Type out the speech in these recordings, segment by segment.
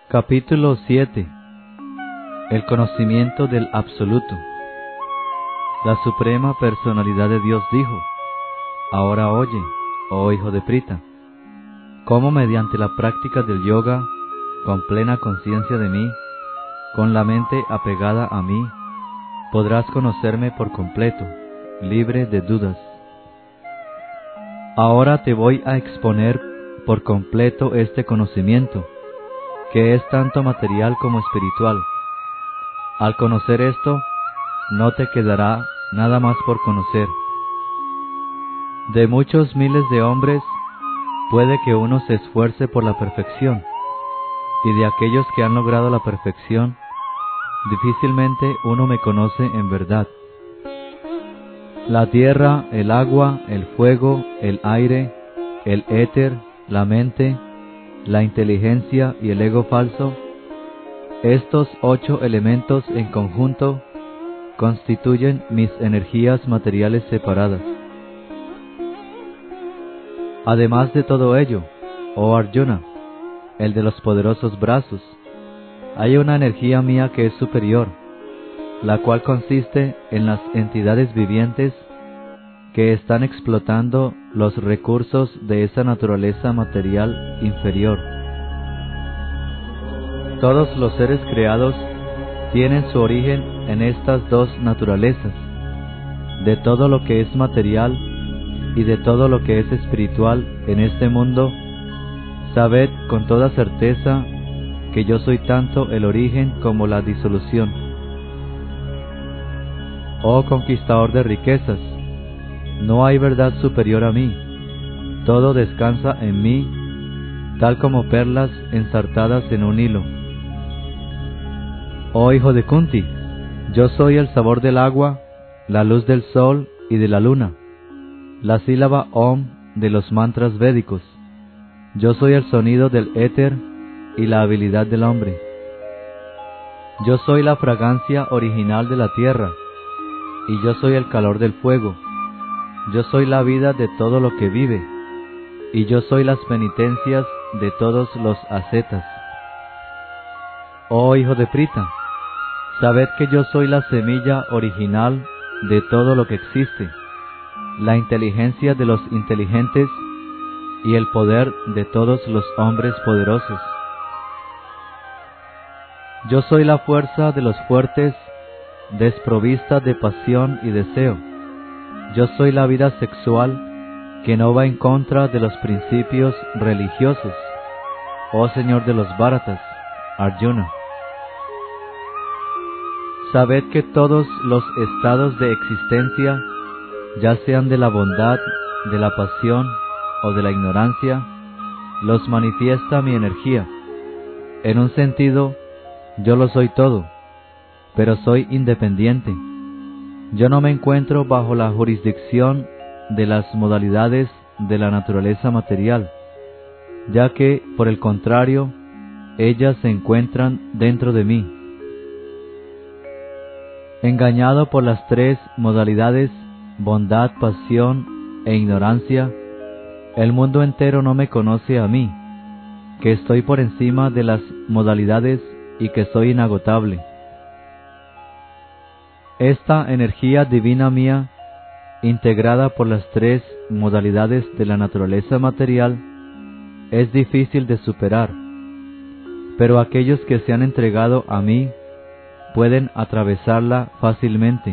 Capítulo 7. El conocimiento del Absoluto. La Suprema Personalidad de Dios dijo: Ahora oye, oh hijo de Prita, cómo mediante la práctica del yoga, con plena conciencia de mí, con la mente apegada a mí, podrás conocerme por completo, libre de dudas. Ahora te voy a exponer por completo este conocimiento, que es tanto material como espiritual. Al conocer esto, no te quedará nada más por conocer. De muchos miles de hombres, puede que uno se esfuerce por la perfección, y de aquellos que han logrado la perfección, difícilmente uno me conoce en verdad. La tierra, el agua, el fuego, el aire, el éter, la mente, la inteligencia y el ego falso, estos 8 elementos en conjunto constituyen mis energías materiales separadas. Además de todo ello, oh Arjuna, el de los poderosos brazos, hay una energía mía que es superior, la cual consiste en las entidades vivientes que están explotando los recursos de esa naturaleza material inferior. Todos los seres creados tienen su origen en estas dos naturalezas, de todo lo que es material y de todo lo que es espiritual en este mundo. Sabed con toda certeza que yo soy tanto el origen como la disolución. Oh conquistador de riquezas, no hay verdad superior a mí, todo descansa en mí, tal como perlas ensartadas en un hilo. Oh hijo de Kunti, yo soy el sabor del agua, la luz del sol y de la luna, la sílaba Om de los mantras védicos. Yo soy el sonido del éter y la habilidad del hombre. Yo soy la fragancia original de la tierra, y yo soy el calor del fuego. Yo soy la vida de todo lo que vive, y yo soy las penitencias de todos los ascetas. Oh hijo de Prita, sabed que yo soy la semilla original de todo lo que existe, la inteligencia de los inteligentes y el poder de todos los hombres poderosos. Yo soy la fuerza de los fuertes, desprovista de pasión y deseo. Yo soy la vida sexual que no va en contra de los principios religiosos, oh Señor de los Bharatas, Arjuna. Sabed que todos los estados de existencia, ya sean de la bondad, de la pasión o de la ignorancia, los manifiesta mi energía. En un sentido, yo lo soy todo, pero soy independiente. Yo no me encuentro bajo la jurisdicción de las modalidades de la naturaleza material, ya que, por el contrario, ellas se encuentran dentro de mí. Engañado por las 3 modalidades, bondad, pasión e ignorancia, el mundo entero no me conoce a mí, que estoy por encima de las modalidades y que soy inagotable. Esta energía divina mía, integrada por las 3 modalidades de la naturaleza material, es difícil de superar, pero aquellos que se han entregado a mí pueden atravesarla fácilmente.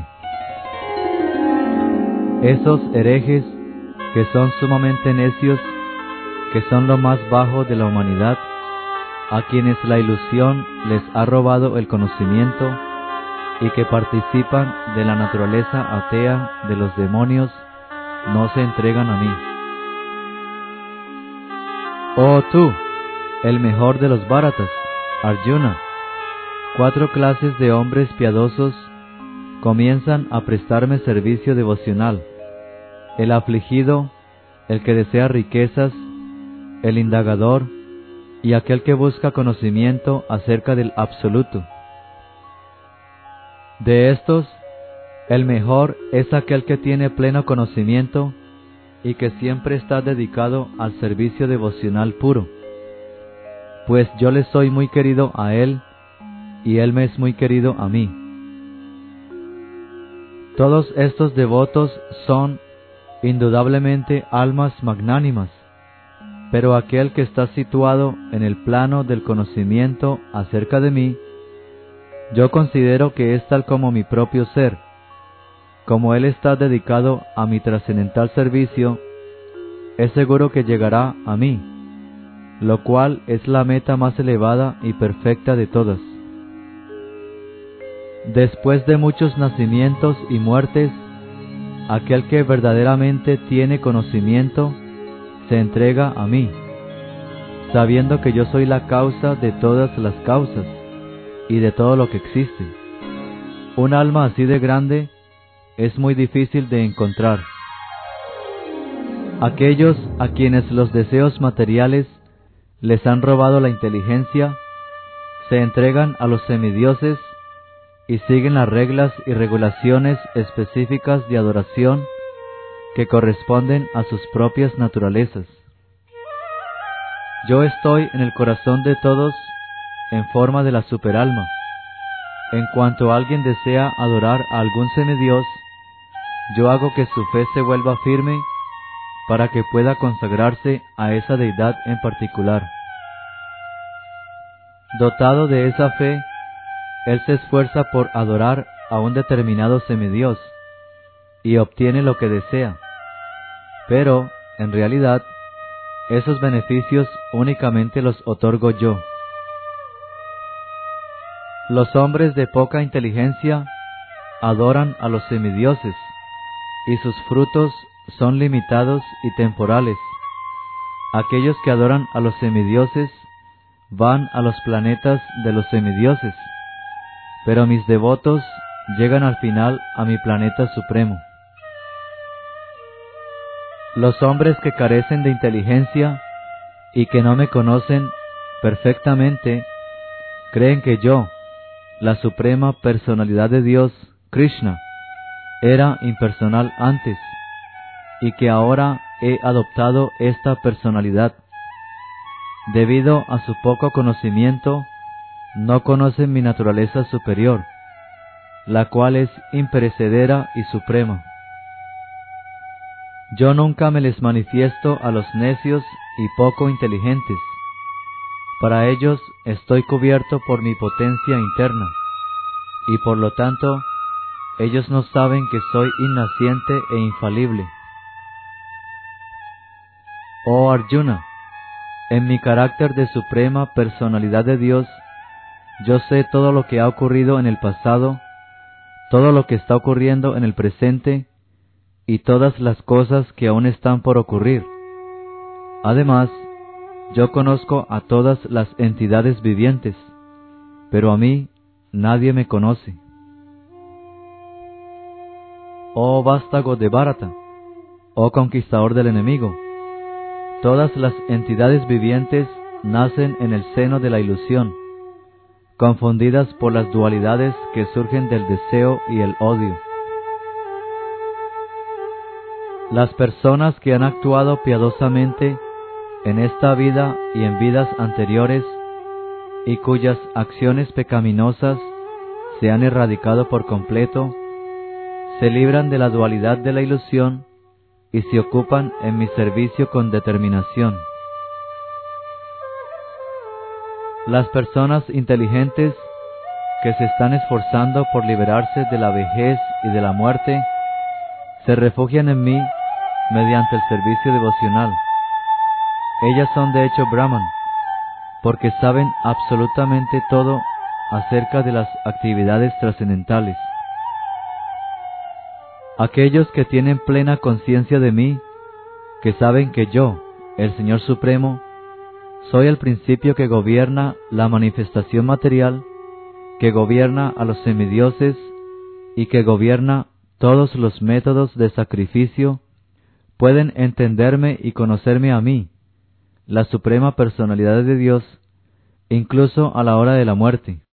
Esos herejes que son sumamente necios, que son lo más bajo de la humanidad, a quienes la ilusión les ha robado el conocimiento y que participan de la naturaleza atea de los demonios, no se entregan a mí. Oh tú, el mejor de los Bharatas, Arjuna, 4 clases de hombres piadosos comienzan a prestarme servicio devocional: el afligido, el que desea riquezas, el indagador y aquel que busca conocimiento acerca del Absoluto. De estos, el mejor es aquel que tiene pleno conocimiento y que siempre está dedicado al servicio devocional puro. pues yo le soy muy querido a él, y él me es muy querido a mí. Todos estos devotos son indudablemente almas magnánimas, pero aquel que está situado en el plano del conocimiento acerca de mí, yo considero que es tal como mi propio ser. Como él está dedicado a mi trascendental servicio, es seguro que llegará a mí, lo cual es la meta más elevada y perfecta de todas. Después de muchos nacimientos y muertes, aquel que verdaderamente tiene conocimiento se entrega a mí, sabiendo que yo soy la causa de todas las causas y de todo lo que existe. Un alma así de grande es muy difícil de encontrar. Aquellos a quienes los deseos materiales les han robado la inteligencia, se entregan a los semidioses y siguen las reglas y regulaciones específicas de adoración que corresponden a sus propias naturalezas. Yo estoy en el corazón de todos en forma de la superalma. En cuanto alguien desea adorar a algún semidios, yo hago que su fe se vuelva firme para que pueda consagrarse a esa deidad en particular. Dotado de esa fe, él se esfuerza por adorar a un determinado semidios y obtiene lo que desea, pero, en realidad, esos beneficios únicamente los otorgo yo. Los hombres de poca inteligencia adoran a los semidioses, y sus frutos son limitados y temporales. Aquellos que adoran a los semidioses van a los planetas de los semidioses, pero mis devotos llegan al final a mi planeta supremo. Los hombres que carecen de inteligencia y que no me conocen perfectamente creen que yo, la suprema personalidad de Dios, Krishna, era impersonal antes y que ahora he adoptado esta personalidad. Debido a su poco conocimiento, no conocen mi naturaleza superior, la cual es imperecedera y suprema. Yo nunca me les manifiesto a los necios y poco inteligentes. Para ellos estoy cubierto por mi potencia interna, y por lo tanto, ellos no saben que soy innaciente e infalible. Oh Arjuna, en mi carácter de suprema personalidad de Dios, yo sé todo lo que ha ocurrido en el pasado, todo lo que está ocurriendo en el presente, y todas las cosas que aún están por ocurrir. Además, yo conozco a todas las entidades vivientes, pero a mí nadie me conoce. Oh vástago de Bharata, oh conquistador del enemigo, todas las entidades vivientes nacen en el seno de la ilusión, confundidas por las dualidades que surgen del deseo y el odio. Las personas que han actuado piadosamente en esta vida y en vidas anteriores, y cuyas acciones pecaminosas se han erradicado por completo, se libran de la dualidad de la ilusión y se ocupan en mi servicio con determinación. Las personas inteligentes que se están esforzando por liberarse de la vejez y de la muerte, se refugian en mí mediante el servicio devocional. Ellas son de hecho Brahman, porque saben absolutamente todo acerca de las actividades trascendentales. Aquellos que tienen plena conciencia de mí, que saben que yo, el Señor Supremo, soy el principio que gobierna la manifestación material, que gobierna a los semidioses y que gobierna todos los métodos de sacrificio, pueden entenderme y conocerme a mí, la suprema personalidad de Dios, incluso a la hora de la muerte.